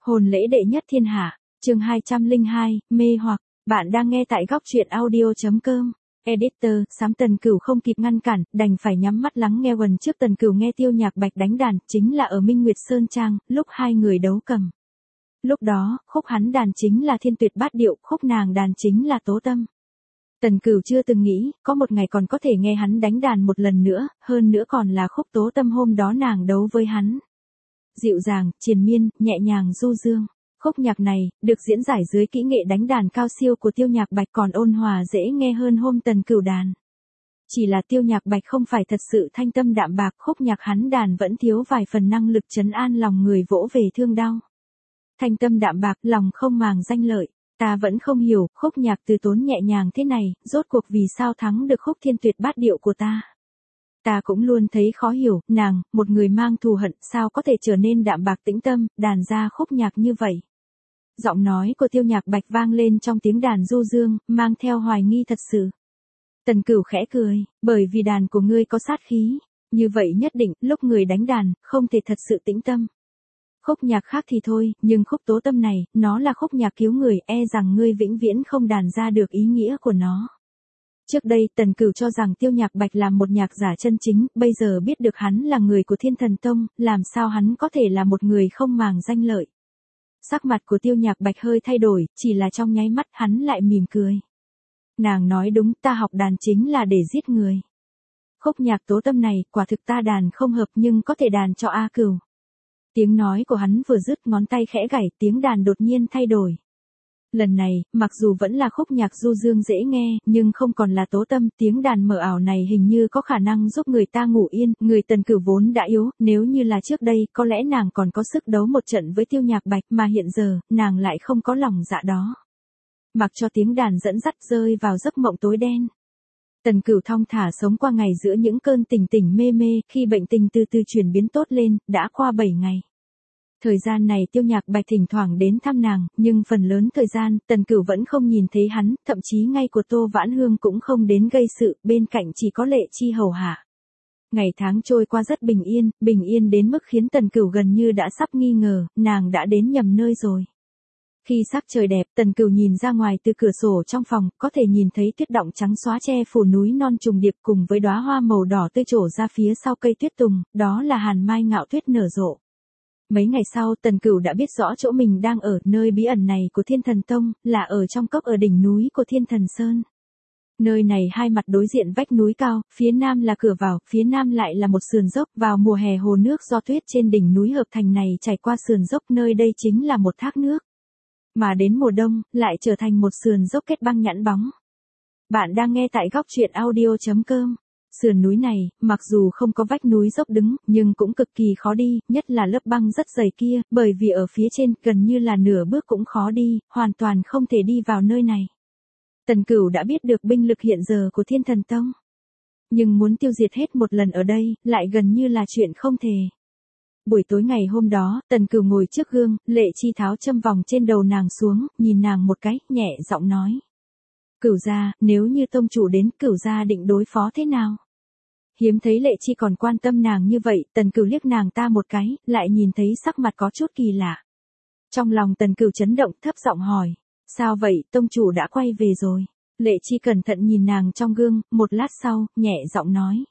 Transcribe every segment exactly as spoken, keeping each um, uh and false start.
Hôn lễ đệ nhất thiên hạ, chương hai trăm lẻ hai, mê hoặc, bạn đang nghe tại góc truyện audio.com. Editor, Sám Tần Cửu không kịp ngăn cản, đành phải nhắm mắt lắng nghe quần trước Tần Cửu nghe Tiêu Nhạc Bạch đánh đàn, chính là ở Minh Nguyệt Sơn Trang, lúc hai người đấu cầm. Lúc đó, khúc hắn đàn chính là Thiên Tuyệt Bát Điệu, khúc nàng đàn chính là Tố Tâm. Tần Cửu chưa từng nghĩ, có một ngày còn có thể nghe hắn đánh đàn một lần nữa, hơn nữa còn là khúc Tố Tâm hôm đó nàng đấu với hắn. Dịu dàng, triền miên, nhẹ nhàng du dương. Khúc nhạc này, được diễn giải dưới kỹ nghệ đánh đàn cao siêu của Tiêu Nhạc Bạch còn ôn hòa dễ nghe hơn hôm Tần Cửu đàn. Chỉ là Tiêu Nhạc Bạch không phải thật sự thanh tâm đạm bạc, khúc nhạc hắn đàn vẫn thiếu vài phần năng lực trấn an lòng người vỗ về thương đau. Thanh tâm đạm bạc, lòng không màng danh lợi, ta vẫn không hiểu, khúc nhạc từ tốn nhẹ nhàng thế này, rốt cuộc vì sao thắng được khúc Thiên Tuyệt Bát Điệu của ta. Ta cũng luôn thấy khó hiểu, nàng, một người mang thù hận, sao có thể trở nên đạm bạc tĩnh tâm, đàn ra khúc nhạc như vậy. Giọng nói của Tiêu Nhạc Bạch vang lên trong tiếng đàn du dương, mang theo hoài nghi thật sự. Tần Cửu khẽ cười, bởi vì đàn của ngươi có sát khí, như vậy nhất định, lúc người đánh đàn, không thể thật sự tĩnh tâm. Khúc nhạc khác thì thôi, nhưng khúc Tố Tâm này, nó là khúc nhạc cứu người, e rằng ngươi vĩnh viễn không đàn ra được ý nghĩa của nó. Trước đây Tần Cửu cho rằng Tiêu Nhạc Bạch là một nhạc giả chân chính, bây giờ biết được hắn là người của Thiên Thần Tông, làm sao hắn có thể là một người không màng danh lợi. Sắc mặt của Tiêu Nhạc Bạch hơi thay đổi, chỉ là trong nháy mắt hắn lại mỉm cười. Nàng nói đúng, ta học đàn chính là để giết người. Khúc nhạc Tố Tâm này, quả thực ta đàn không hợp nhưng có thể đàn cho A Cửu. Tiếng nói của hắn vừa dứt, ngón tay khẽ gảy, tiếng đàn đột nhiên thay đổi. Lần này, mặc dù vẫn là khúc nhạc du dương dễ nghe, nhưng không còn là Tố Tâm, tiếng đàn mờ ảo này hình như có khả năng giúp người ta ngủ yên, người Tần Cửu vốn đã yếu, nếu như là trước đây, có lẽ nàng còn có sức đấu một trận với Tiêu Nhạc Bạch, mà hiện giờ, nàng lại không có lòng dạ đó. Mặc cho tiếng đàn dẫn dắt rơi vào giấc mộng tối đen. Tần Cửu thong thả sống qua ngày giữa những cơn tỉnh tỉnh mê mê, khi bệnh tình từ từ chuyển biến tốt lên, đã qua bảy ngày. Thời gian này Tiêu Nhạc Bạch thỉnh thoảng đến thăm nàng, nhưng phần lớn thời gian, Tần Cửu vẫn không nhìn thấy hắn, thậm chí ngay của Tô Vãn Hương cũng không đến gây sự, bên cạnh chỉ có Lệ Chi hầu hạ. Ngày tháng trôi qua rất bình yên, bình yên đến mức khiến Tần Cửu gần như đã sắp nghi ngờ, nàng đã đến nhầm nơi rồi. Khi sắc trời đẹp, Tần Cửu nhìn ra ngoài từ cửa sổ trong phòng, có thể nhìn thấy tuyết động trắng xóa che phủ núi non trùng điệp cùng với đóa hoa màu đỏ tươi trổ ra phía sau cây tuyết tùng, đó là hàn mai ngạo tuyết nở rộ. Mấy ngày sau, Tần Cửu đã biết rõ chỗ mình đang ở, nơi bí ẩn này của Thiên Thần Tông, là ở trong cốc ở đỉnh núi của Thiên Thần Sơn. Nơi này hai mặt đối diện vách núi cao, phía nam là cửa vào, phía nam lại là một sườn dốc, vào mùa hè hồ nước do tuyết trên đỉnh núi hợp thành này chảy qua sườn dốc, nơi đây chính là một thác nước. Mà đến mùa đông, lại trở thành một sườn dốc kết băng nhẵn bóng. Bạn đang nghe tại góc truyện audio.com. Sườn núi này, mặc dù không có vách núi dốc đứng, nhưng cũng cực kỳ khó đi, nhất là lớp băng rất dày kia, bởi vì ở phía trên, gần như là nửa bước cũng khó đi, hoàn toàn không thể đi vào nơi này. Tần Cửu đã biết được binh lực hiện giờ của Thiên Thần Tông. Nhưng muốn tiêu diệt hết một lần ở đây, lại gần như là chuyện không thể. Buổi tối ngày hôm đó, Tần Cửu ngồi trước gương, Lệ Chi tháo châm vòng trên đầu nàng xuống, nhìn nàng một cái, nhẹ giọng nói. Cửu gia, nếu như tông chủ đến, Cửu gia định đối phó thế nào? Hiếm thấy Lệ Chi còn quan tâm nàng như vậy, Tần Cửu liếc nàng ta một cái, lại nhìn thấy sắc mặt có chút kỳ lạ. Trong lòng Tần Cửu chấn động, thấp giọng hỏi. Sao vậy, tông chủ đã quay về rồi? Lệ Chi cẩn thận nhìn nàng trong gương, một lát sau, nhẹ giọng nói.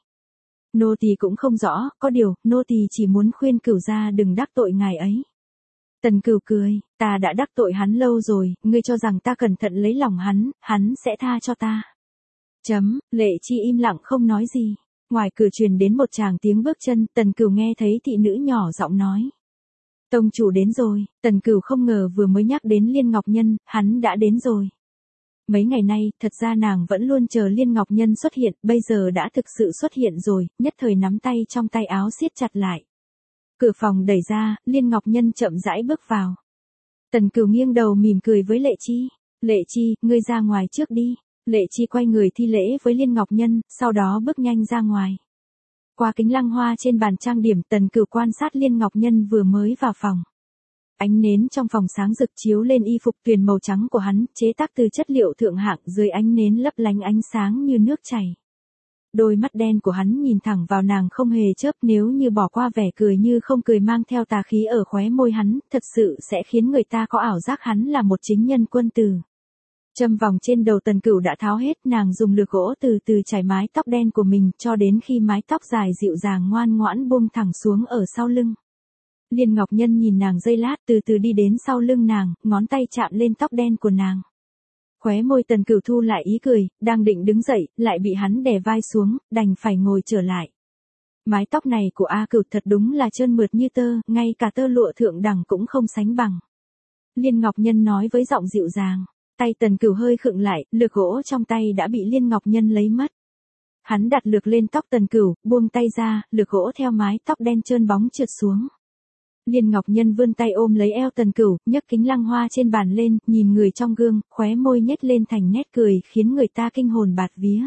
Nô tỳ cũng không rõ, có điều, nô tỳ chỉ muốn khuyên Cửu gia đừng đắc tội ngài ấy. Tần Cửu cười, ta đã đắc tội hắn lâu rồi, ngươi cho rằng ta cẩn thận lấy lòng hắn, hắn sẽ tha cho ta. Chấm, Lệ Chi im lặng không nói gì. Ngoài cửa truyền đến một tràng tiếng bước chân, Tần Cửu nghe thấy thị nữ nhỏ giọng nói. Tông chủ đến rồi, Tần Cửu không ngờ vừa mới nhắc đến Liên Ngọc Nhân, hắn đã đến rồi. Mấy ngày nay, thật ra nàng vẫn luôn chờ Liên Ngọc Nhân xuất hiện, bây giờ đã thực sự xuất hiện rồi, nhất thời nắm tay trong tay áo siết chặt lại. Cửa phòng đẩy ra, Liên Ngọc Nhân chậm rãi bước vào. Tần Cửu nghiêng đầu mỉm cười với Lệ Chi. Lệ Chi, ngươi ra ngoài trước đi. Lệ Chi quay người thi lễ với Liên Ngọc Nhân, sau đó bước nhanh ra ngoài. Qua kính lăng hoa trên bàn trang điểm, Tần Cửu quan sát Liên Ngọc Nhân vừa mới vào phòng. Ánh nến trong phòng sáng rực chiếu lên y phục tuyền màu trắng của hắn, chế tác từ chất liệu thượng hạng, dưới ánh nến lấp lánh ánh sáng như nước chảy. Đôi mắt đen của hắn nhìn thẳng vào nàng không hề chớp, nếu như bỏ qua vẻ cười như không cười mang theo tà khí ở khóe môi hắn, thật sự sẽ khiến người ta có ảo giác hắn là một chính nhân quân tử. Châm vòng trên đầu Tần Cửu đã tháo hết, nàng dùng lược gỗ từ từ chải mái tóc đen của mình cho đến khi mái tóc dài dịu dàng ngoan ngoãn buông thẳng xuống ở sau lưng. Liên Ngọc Nhân nhìn nàng giây lát, từ từ đi đến sau lưng nàng, ngón tay chạm lên tóc đen của nàng. Khóe môi Tần Cửu thu lại ý cười, đang định đứng dậy, lại bị hắn đè vai xuống, đành phải ngồi trở lại. Mái tóc này của A Cửu thật đúng là trơn mượt như tơ, ngay cả tơ lụa thượng đẳng cũng không sánh bằng. Liên Ngọc Nhân nói với giọng dịu dàng. Tay Tần Cửu hơi khựng lại, lược gỗ trong tay đã bị Liên Ngọc Nhân lấy mất. Hắn đặt lược lên tóc Tần Cửu, buông tay ra, lược gỗ theo mái tóc đen trơn bóng trượt xuống. Liên Ngọc Nhân vươn tay ôm lấy eo Tần Cửu, nhấc kính lăng hoa trên bàn lên, nhìn người trong gương, khóe môi nhếch lên thành nét cười khiến người ta kinh hồn bạt vía.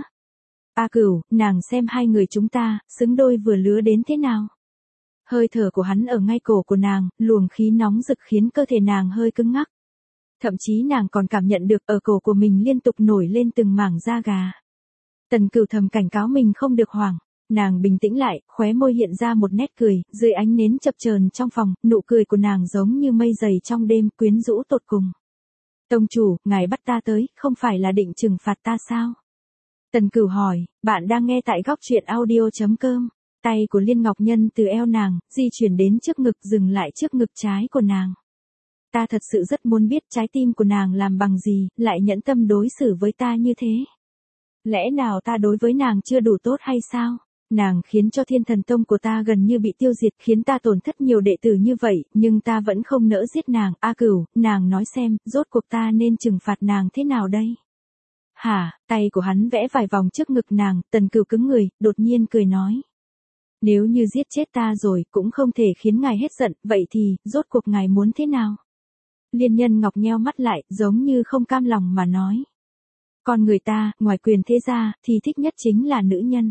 A Cửu, nàng xem hai người chúng ta, xứng đôi vừa lứa đến thế nào. Hơi thở của hắn ở ngay cổ của nàng, luồng khí nóng rực khiến cơ thể nàng hơi cứng ngắc. Thậm chí nàng còn cảm nhận được ở cổ của mình liên tục nổi lên từng mảng da gà. Tần Cửu thầm cảnh cáo mình không được hoảng. Nàng bình tĩnh lại, khóe môi hiện ra một nét cười, dưới ánh nến chập chờn trong phòng, nụ cười của nàng giống như mây dày trong đêm, quyến rũ tột cùng. Tông chủ, ngài bắt ta tới, không phải là định trừng phạt ta sao? Tần Cửu hỏi, bạn đang nghe tại góc truyện audio chấm com. Tay của Liên Ngọc Nhân từ eo nàng, di chuyển đến trước ngực, dừng lại trước ngực trái của nàng. Ta thật sự rất muốn biết trái tim của nàng làm bằng gì, lại nhẫn tâm đối xử với ta như thế. Lẽ nào ta đối với nàng chưa đủ tốt hay sao? Nàng khiến cho Thiên Thần Tông của ta gần như bị tiêu diệt, khiến ta tổn thất nhiều đệ tử như vậy, nhưng ta vẫn không nỡ giết nàng. A Cửu, nàng nói xem, rốt cuộc ta nên trừng phạt nàng thế nào đây? Hả, tay của hắn vẽ vài vòng trước ngực nàng, Tần Cửu cứng người, đột nhiên cười nói. Nếu như giết chết ta rồi, cũng không thể khiến ngài hết giận, vậy thì, rốt cuộc ngài muốn thế nào? Liên Nhân Ngọc nheo mắt lại, giống như không cam lòng mà nói. Con người ta, ngoài quyền thế gia, thì thích nhất chính là nữ nhân.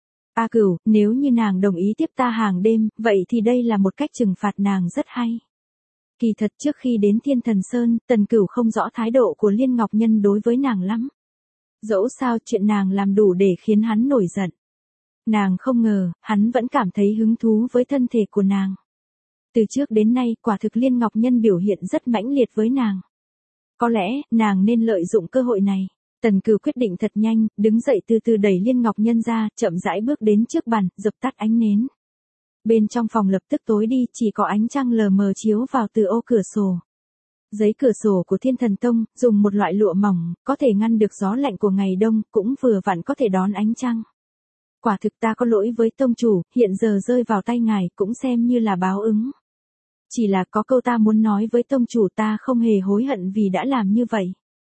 A Cửu, nếu như nàng đồng ý tiếp ta hàng đêm, vậy thì đây là một cách trừng phạt nàng rất hay. Kỳ thật trước khi đến Thiên Thần Sơn, Tần Cửu không rõ thái độ của Liên Ngọc Nhân đối với nàng lắm. Dẫu sao chuyện nàng làm đủ để khiến hắn nổi giận. Nàng không ngờ, hắn vẫn cảm thấy hứng thú với thân thể của nàng. Từ trước đến nay, quả thực Liên Ngọc Nhân biểu hiện rất mãnh liệt với nàng. Có lẽ, nàng nên lợi dụng cơ hội này. Tần Cửu quyết định thật nhanh, đứng dậy từ từ đẩy Liên Ngọc Nhân ra, chậm rãi bước đến trước bàn, dập tắt ánh nến. Bên trong phòng lập tức tối đi, chỉ có ánh trăng lờ mờ chiếu vào từ ô cửa sổ. Giấy cửa sổ của Thiên Thần Tông, dùng một loại lụa mỏng, có thể ngăn được gió lạnh của ngày đông, cũng vừa vặn có thể đón ánh trăng. Quả thực ta có lỗi với tông chủ, hiện giờ rơi vào tay ngài, cũng xem như là báo ứng. Chỉ là có câu ta muốn nói với tông chủ, ta không hề hối hận vì đã làm như vậy.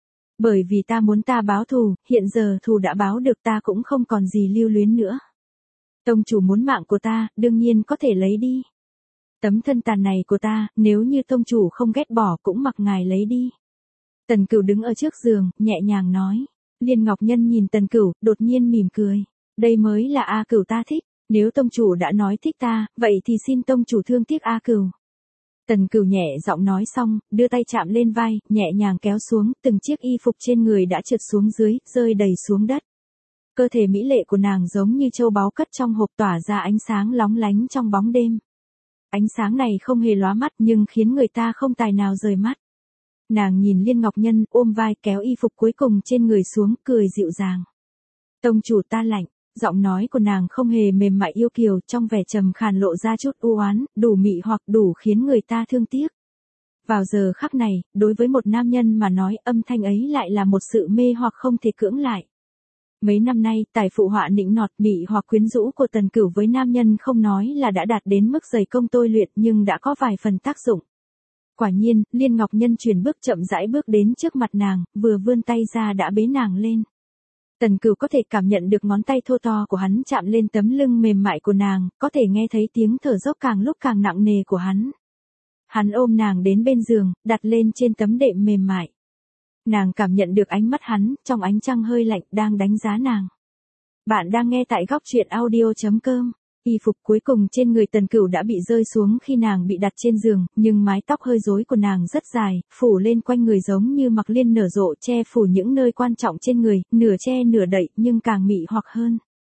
Bởi vì ta muốn ta báo thù, hiện giờ thù đã báo được, ta cũng không còn gì lưu luyến nữa. Tông chủ muốn mạng của ta, đương nhiên có thể lấy đi. Tấm thân tàn này của ta, nếu như tông chủ không ghét bỏ cũng mặc ngài lấy đi. Tần Cửu đứng ở trước giường, nhẹ nhàng nói. Liên Ngọc Nhân nhìn Tần Cửu, đột nhiên mỉm cười. Đây mới là A Cửu ta thích, nếu tông chủ đã nói thích ta, vậy thì xin tông chủ thương tiếc A Cửu. Tần Cửu nhẹ giọng nói xong, đưa tay chạm lên vai, nhẹ nhàng kéo xuống, từng chiếc y phục trên người đã trượt xuống dưới, rơi đầy xuống đất. Cơ thể mỹ lệ của nàng giống như châu báu cất trong hộp, tỏa ra ánh sáng lóng lánh trong bóng đêm. Ánh sáng này không hề lóa mắt nhưng khiến người ta không tài nào rời mắt. Nàng nhìn Liên Ngọc Nhân, ôm vai kéo y phục cuối cùng trên người xuống, cười dịu dàng. Tông chủ ta lạnh. Giọng nói của nàng không hề mềm mại yêu kiều, trong vẻ trầm khàn lộ ra chút u oán, đủ mị hoặc đủ khiến người ta thương tiếc. Vào giờ khắc này, đối với một nam nhân mà nói, âm thanh ấy lại là một sự mê hoặc không thể cưỡng lại. Mấy năm nay, tài phụ họa nịnh nọt mị hoặc quyến rũ của Tần Cửu với nam nhân không nói là đã đạt đến mức dày công tôi luyện, nhưng đã có vài phần tác dụng. Quả nhiên, Liên Ngọc Nhân chuyển bước chậm rãi bước đến trước mặt nàng, vừa vươn tay ra đã bế nàng lên. Tần Cửu có thể cảm nhận được ngón tay thô to của hắn chạm lên tấm lưng mềm mại của nàng, có thể nghe thấy tiếng thở dốc càng lúc càng nặng nề của hắn. Hắn ôm nàng đến bên giường, đặt lên trên tấm đệm mềm mại. Nàng cảm nhận được ánh mắt hắn, trong ánh trăng hơi lạnh, đang đánh giá nàng. Bạn đang nghe tại góc truyện audio chấm com. Y phục cuối cùng trên người Tần Cửu đã bị rơi xuống khi nàng bị đặt trên giường, nhưng mái tóc hơi rối của nàng rất dài, phủ lên quanh người giống như mặc liên nở rộ, che phủ những nơi quan trọng trên người, nửa che nửa đậy nhưng càng mị hoặc hơn.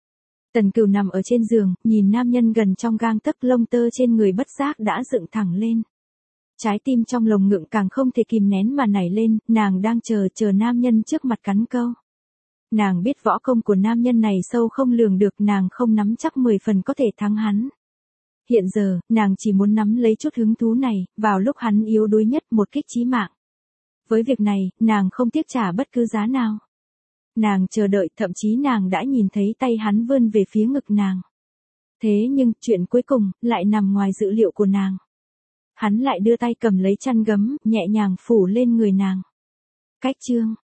Tần Cửu nằm ở trên giường, nhìn nam nhân gần trong gang tấc, lông tơ trên người bất giác đã dựng thẳng lên. Trái tim trong lồng ngực càng không thể kìm nén mà nảy lên, nàng đang chờ chờ nam nhân trước mặt cắn câu. Nàng biết võ công của nam nhân này sâu không lường được, nàng không nắm chắc mười phần có thể thắng hắn. Hiện giờ, nàng chỉ muốn nắm lấy chút hứng thú này, vào lúc hắn yếu đuối nhất, một kích chí mạng. Với việc này, nàng không tiếc trả bất cứ giá nào. Nàng chờ đợi, thậm chí nàng đã nhìn thấy tay hắn vươn về phía ngực nàng. Thế nhưng, chuyện cuối cùng, lại nằm ngoài dự liệu của nàng. Hắn lại đưa tay cầm lấy chăn gấm, nhẹ nhàng phủ lên người nàng. Cách chương